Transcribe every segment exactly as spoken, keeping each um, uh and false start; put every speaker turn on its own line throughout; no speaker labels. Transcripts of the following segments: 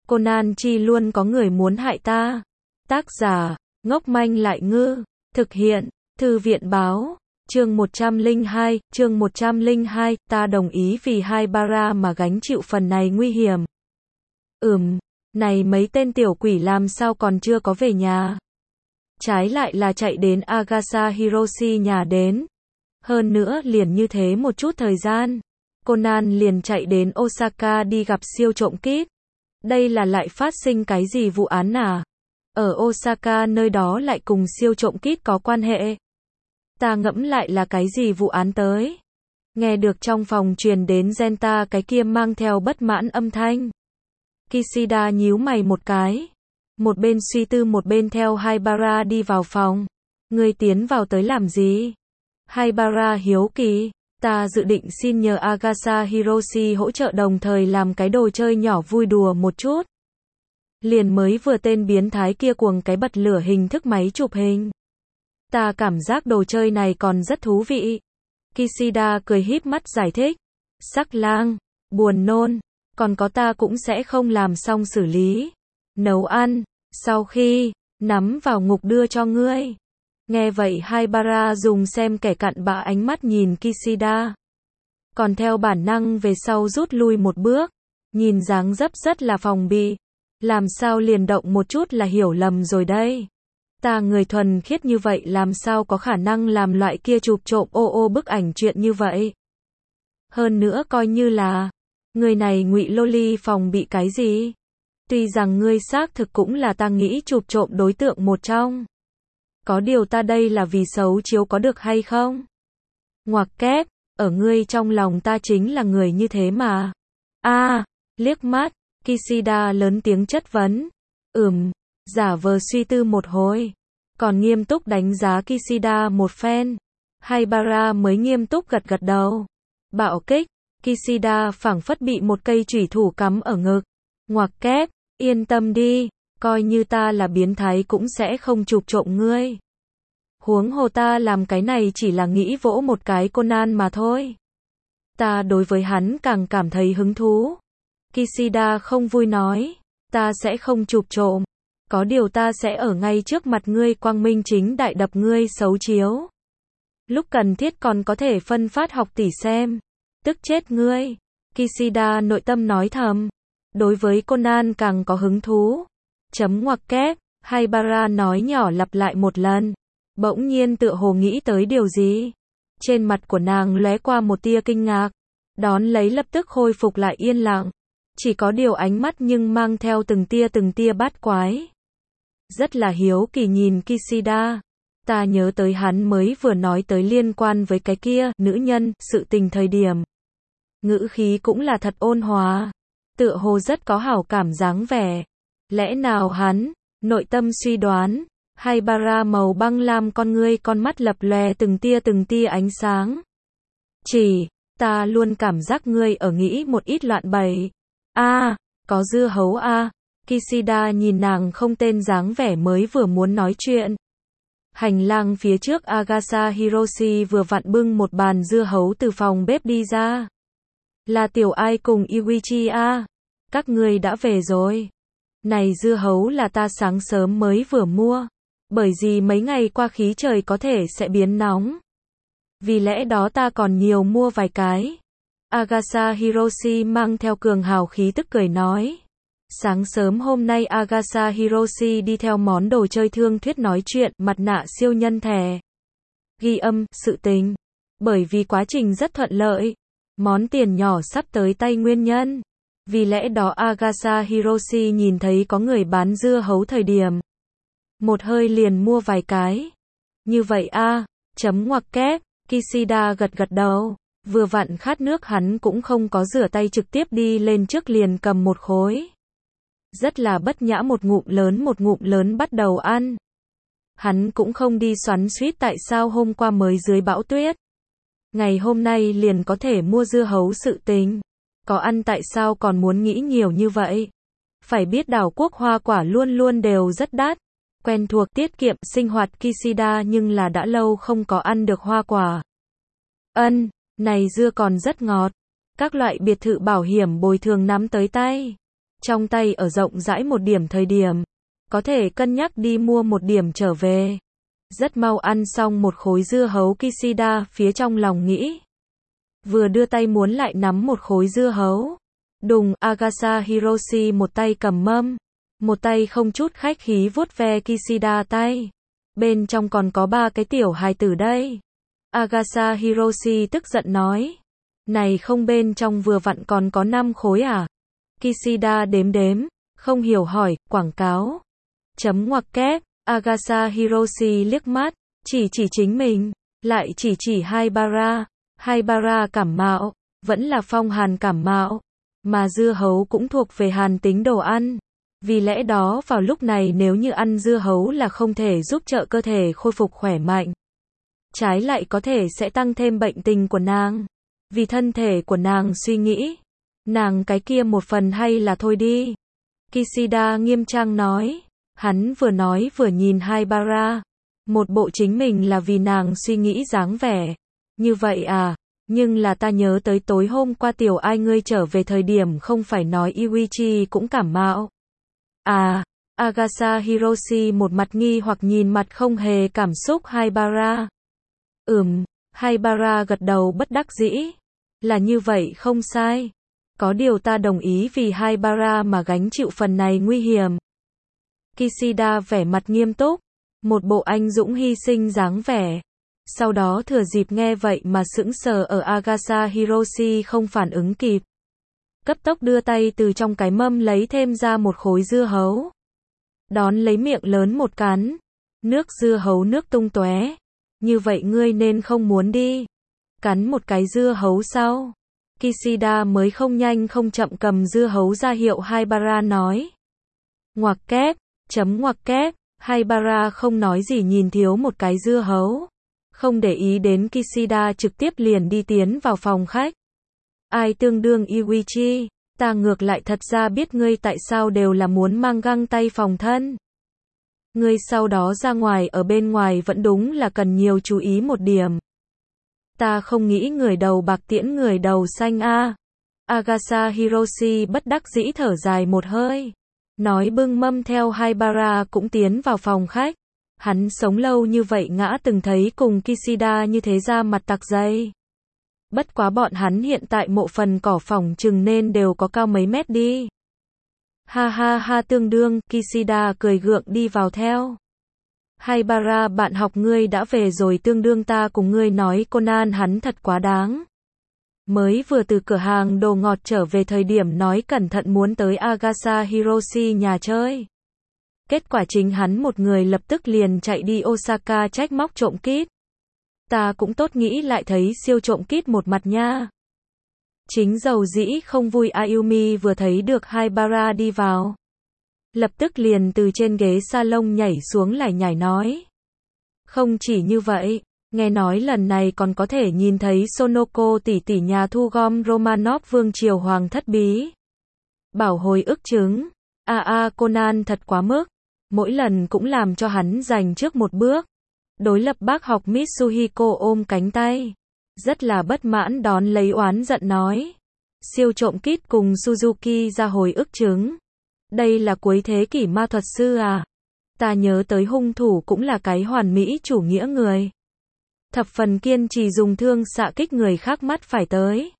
Conan chi luôn có người muốn hại ta. Tác giả, ngốc manh lại ngư. Thực hiện, Thư viện báo. Chương một trăm lẻ hai, chương một trăm lẻ hai, ta đồng ý vì Haibara mà gánh chịu phần này nguy hiểm. Ừm, này mấy tên tiểu quỷ làm sao còn chưa có về nhà. Trái lại là chạy đến Agasa Hiroshi nhà đến. Hơn nữa liền như thế một chút thời gian, Conan liền chạy đến Osaka đi gặp siêu trộm kíp. Đây là lại phát sinh cái gì vụ án à? Ở Osaka nơi đó lại cùng siêu trộm kíp có quan hệ. Ta ngẫm lại là cái gì vụ án tới. Nghe được trong phòng truyền đến Genta cái kia mang theo bất mãn âm thanh. Kishida nhíu mày một cái. Một bên suy tư một bên theo Haibara đi vào phòng. Ngươi tiến vào tới làm gì? Haibara hiếu kỳ. Ta dự định xin nhờ Agasa Hiroshi hỗ trợ đồng thời làm cái đồ chơi nhỏ vui đùa một chút. Liền mới vừa tên biến thái kia cuồng cái bật lửa hình thức máy chụp hình. Ta cảm giác đồ chơi này còn rất thú vị. Kishida cười híp mắt giải thích. Sắc lang, buồn nôn, còn có ta cũng sẽ không làm xong xử lý. Nấu ăn, sau khi, nắm vào ngục đưa cho ngươi. Nghe vậy Haibara dùng xem kẻ cặn bã ánh mắt nhìn Kishida. Còn theo bản năng về sau rút lui một bước. Nhìn dáng dấp rất là phòng bị. Làm sao liền động một chút là hiểu lầm rồi đây. Ta người thuần khiết như vậy làm sao có khả năng làm loại kia chụp trộm ô ô bức ảnh chuyện như vậy. Hơn nữa coi như là, người này ngụy loli phòng bị cái gì. Tuy rằng ngươi xác thực cũng là ta nghĩ chụp trộm đối tượng một trong. Có điều ta đây là vì xấu chiếu có được hay không? Ngoặc kép, ở ngươi trong lòng ta chính là người như thế mà. A, à, liếc mắt, Kishida lớn tiếng chất vấn. Ừm, giả vờ suy tư một hồi. Còn nghiêm túc đánh giá Kishida một phen. Haibara mới nghiêm túc gật gật đầu. Bạo kích, Kishida phảng phất bị một cây chủy thủ cắm ở ngực. Ngoặc kép, yên tâm đi. Coi như ta là biến thái cũng sẽ không chụp trộm ngươi. Huống hồ ta làm cái này chỉ là nghĩ vỗ một cái Conan mà thôi. Ta đối với hắn càng cảm thấy hứng thú. Kishida không vui nói. Ta sẽ không chụp trộm. Có điều ta sẽ ở ngay trước mặt ngươi quang minh chính đại đập ngươi xấu chiếu. Lúc cần thiết còn có thể phân phát học tỷ xem. Tức chết ngươi. Kishida nội tâm nói thầm. Đối với Conan càng có hứng thú. Chấm ngoặc kép, Haibara nói nhỏ lặp lại một lần. Bỗng nhiên tựa hồ nghĩ tới điều gì. Trên mặt của nàng lóe qua một tia kinh ngạc. Đón lấy lập tức khôi phục lại yên lặng. Chỉ có điều ánh mắt nhưng mang theo từng tia từng tia bát quái. Rất là hiếu kỳ nhìn Kishida. Ta nhớ tới hắn mới vừa nói tới liên quan với cái kia, nữ nhân, sự tình thời điểm. Ngữ khí cũng là thật ôn hòa. Tựa hồ rất có hảo cảm dáng vẻ. Lẽ nào hắn, nội tâm suy đoán, Haibara màu băng lam con ngươi con mắt lập lòe từng tia từng tia ánh sáng. Chỉ, ta luôn cảm giác ngươi ở nghĩ một ít loạn bày. A, à, có dưa hấu a. À. Kishida nhìn nàng không tên dáng vẻ mới vừa muốn nói chuyện. Hành lang phía trước Agasa Hiroshi vừa vặn bưng một bàn dưa hấu từ phòng bếp đi ra. Là tiểu ai cùng Iwichi a. À. Các ngươi đã về rồi. Này dưa hấu là ta sáng sớm mới vừa mua. Bởi vì mấy ngày qua khí trời có thể sẽ biến nóng. Vì lẽ đó ta còn nhiều mua vài cái. Agasa Hiroshi mang theo cường hào khí tức cười nói. Sáng sớm hôm nay Agasa Hiroshi đi theo món đồ chơi thương thuyết nói chuyện, mặt nạ siêu nhân thẻ. Ghi âm, sự tình. Bởi vì quá trình rất thuận lợi. Món tiền nhỏ sắp tới tay nguyên nhân. Vì lẽ đó Agasa Hiroshi nhìn thấy có người bán dưa hấu thời điểm. Một hơi liền mua vài cái. Như vậy a, à, chấm ngoặc kép, Kishida gật gật đầu. Vừa vặn khát nước hắn cũng không có rửa tay trực tiếp đi lên trước liền cầm một khối. Rất là bất nhã một ngụm lớn một ngụm lớn bắt đầu ăn. Hắn cũng không đi xoắn xuýt tại sao hôm qua mới dưới bão tuyết. Ngày hôm nay liền có thể mua dưa hấu sự tình. Có ăn tại sao còn muốn nghĩ nhiều như vậy? Phải biết đảo quốc hoa quả luôn luôn đều rất đắt. Quen thuộc tiết kiệm sinh hoạt Kishida nhưng là đã lâu không có ăn được hoa quả. Ân, này dưa còn rất ngọt. Các loại biệt thự bảo hiểm bồi thường nắm tới tay. Trong tay ở rộng rãi một điểm thời điểm. Có thể cân nhắc đi mua một điểm trở về. Rất mau ăn xong một khối dưa hấu Kishida phía trong lòng nghĩ. Vừa đưa tay muốn lại nắm một khối dưa hấu. Đùng, Agatha Hiroshi một tay cầm mâm. Một tay không chút khách khí vuốt ve Kishida tay. Bên trong còn có ba cái tiểu hài tử đây. Agatha Hiroshi tức giận nói. Này không bên trong vừa vặn còn có năm khối à? Kishida đếm đếm, không hiểu hỏi, quảng cáo. Chấm ngoặc kép, Agatha Hiroshi liếc mắt, chỉ chỉ chính mình, lại chỉ chỉ Haibara. Haibara cảm mạo, vẫn là phong hàn cảm mạo. Mà dưa hấu cũng thuộc về hàn tính đồ ăn. Vì lẽ đó vào lúc này nếu như ăn dưa hấu là không thể giúp trợ cơ thể khôi phục khỏe mạnh. Trái lại có thể sẽ tăng thêm bệnh tình của nàng. Vì thân thể của nàng suy nghĩ. Nàng cái kia một phần hay là thôi đi. Kishida nghiêm trang nói. Hắn vừa nói vừa nhìn Haibara. Một bộ chính mình là vì nàng suy nghĩ dáng vẻ. Như vậy à, nhưng là ta nhớ tới tối hôm qua tiểu ai ngươi trở về thời điểm không phải nói Yuichi cũng cảm mạo. À, Agatha Hiroshi một mặt nghi hoặc nhìn mặt không hề cảm xúc Haibara. Ừm, Haibara gật đầu bất đắc dĩ. Là như vậy không sai. Có điều ta đồng ý vì Haibara mà gánh chịu phần này nguy hiểm. Kishida vẻ mặt nghiêm túc. Một bộ anh dũng hy sinh dáng vẻ. Sau đó thừa dịp nghe vậy mà sững sờ ở Agatha Hiroshi không phản ứng kịp. Cấp tốc đưa tay từ trong cái mâm lấy thêm ra một khối dưa hấu. Đón lấy miệng lớn một cắn. Nước dưa hấu nước tung tóe. Như vậy ngươi nên không muốn đi. Cắn một cái dưa hấu sau. Kishida mới không nhanh không chậm cầm dưa hấu ra hiệu Haibara nói. Ngoặc kép, chấm ngoặc kép, Haibara không nói gì nhìn thiếu một cái dưa hấu. Không để ý đến Kishida trực tiếp liền đi tiến vào phòng khách. Ai tương đương Yuichi, ta ngược lại thật ra biết ngươi tại sao đều là muốn mang găng tay phòng thân. Ngươi sau đó ra ngoài ở bên ngoài vẫn đúng là cần nhiều chú ý một điểm. Ta không nghĩ người đầu bạc tiễn người đầu xanh a. À. Agatha Hiroshi bất đắc dĩ thở dài một hơi. Nói bưng mâm theo Haibara cũng tiến vào phòng khách. Hắn sống lâu như vậy ngã từng thấy cùng Kishida như thế ra mặt tặc dây. Bất quá bọn hắn hiện tại mộ phần cỏ phỏng chừng nên đều có cao mấy mét đi. Ha ha ha tương đương, Kishida cười gượng đi vào theo. Haibara bạn học ngươi đã về rồi tương đương ta cùng ngươi nói Conan hắn thật quá đáng. Mới vừa từ cửa hàng đồ ngọt trở về thời điểm nói cẩn thận muốn tới Agatha Hiroshi nhà chơi. Kết quả chính hắn một người lập tức liền chạy đi Osaka trách móc trộm kít. Ta cũng tốt nghĩ lại thấy siêu trộm kít một mặt nha. Chính dầu dĩ không vui Ayumi vừa thấy được Haibara đi vào. Lập tức liền từ trên ghế salon nhảy xuống lải nhải nói. Không chỉ như vậy, nghe nói lần này còn có thể nhìn thấy Sonoko tỷ tỷ nhà thu gom Romanov vương triều hoàng thất bí. Bảo hồi ức chứng. A à, a à, Conan thật quá mức. Mỗi lần cũng làm cho hắn giành trước một bước. Đối lập bác học Mitsuhiko ôm cánh tay. Rất là bất mãn đón lấy oán giận nói. Siêu trộm kít cùng Suzuki ra hồi ức chứng. Đây là cuối thế kỷ ma thuật sư à? Ta nhớ tới hung thủ cũng là cái hoàn mỹ chủ nghĩa người. Thập phần kiên trì dùng thương xạ kích người khác mắt phải tới.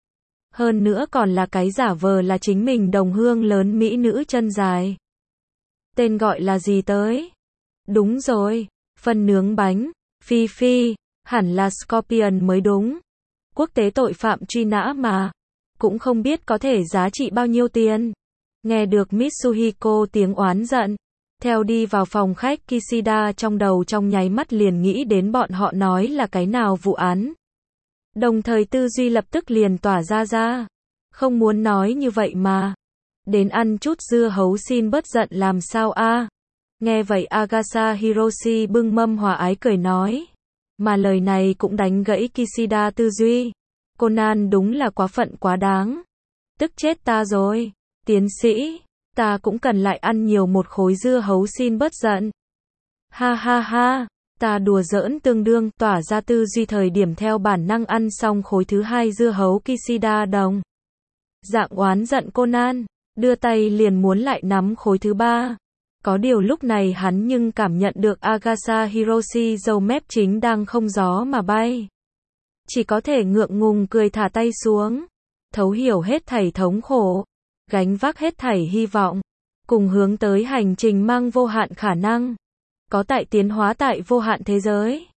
Hơn nữa còn là cái giả vờ là chính mình đồng hương lớn mỹ nữ chân dài. Tên gọi là gì tới? Đúng rồi, phân nướng bánh, Phi Phi, hẳn là Scorpion mới đúng. Quốc tế tội phạm truy nã mà. Cũng không biết có thể giá trị bao nhiêu tiền. Nghe được Mitsuhiko tiếng oán giận. Theo đi vào phòng khách Kishida trong đầu trong nháy mắt liền nghĩ đến bọn họ nói là cái nào vụ án. Đồng thời tư duy lập tức liền tỏa ra ra. Không muốn nói như vậy mà. Đến ăn chút dưa hấu xin bớt giận làm sao a? À? Nghe vậy Agatha Hiroshi bưng mâm hòa ái cười nói. Mà lời này cũng đánh gãy Kishida tư duy. Conan đúng là quá phận quá đáng. Tức chết ta rồi. Tiến sĩ, ta cũng cần lại ăn nhiều một khối dưa hấu xin bớt giận. Ha ha ha, ta đùa giỡn tương đương tỏa ra tư duy thời điểm theo bản năng ăn xong khối thứ hai dưa hấu Kishida đồng. Dạng oán giận Conan. đưa tay liền muốn lại nắm khối thứ ba. Có điều lúc này hắn nhưng cảm nhận được Agasha Hiroshi râu mép chính đang không gió mà bay. Chỉ có thể ngượng ngùng cười thả tay xuống. Thấu hiểu hết thảy thống khổ, gánh vác hết thảy hy vọng, cùng hướng tới hành trình mang vô hạn khả năng. Có tại tiến hóa tại vô hạn thế giới.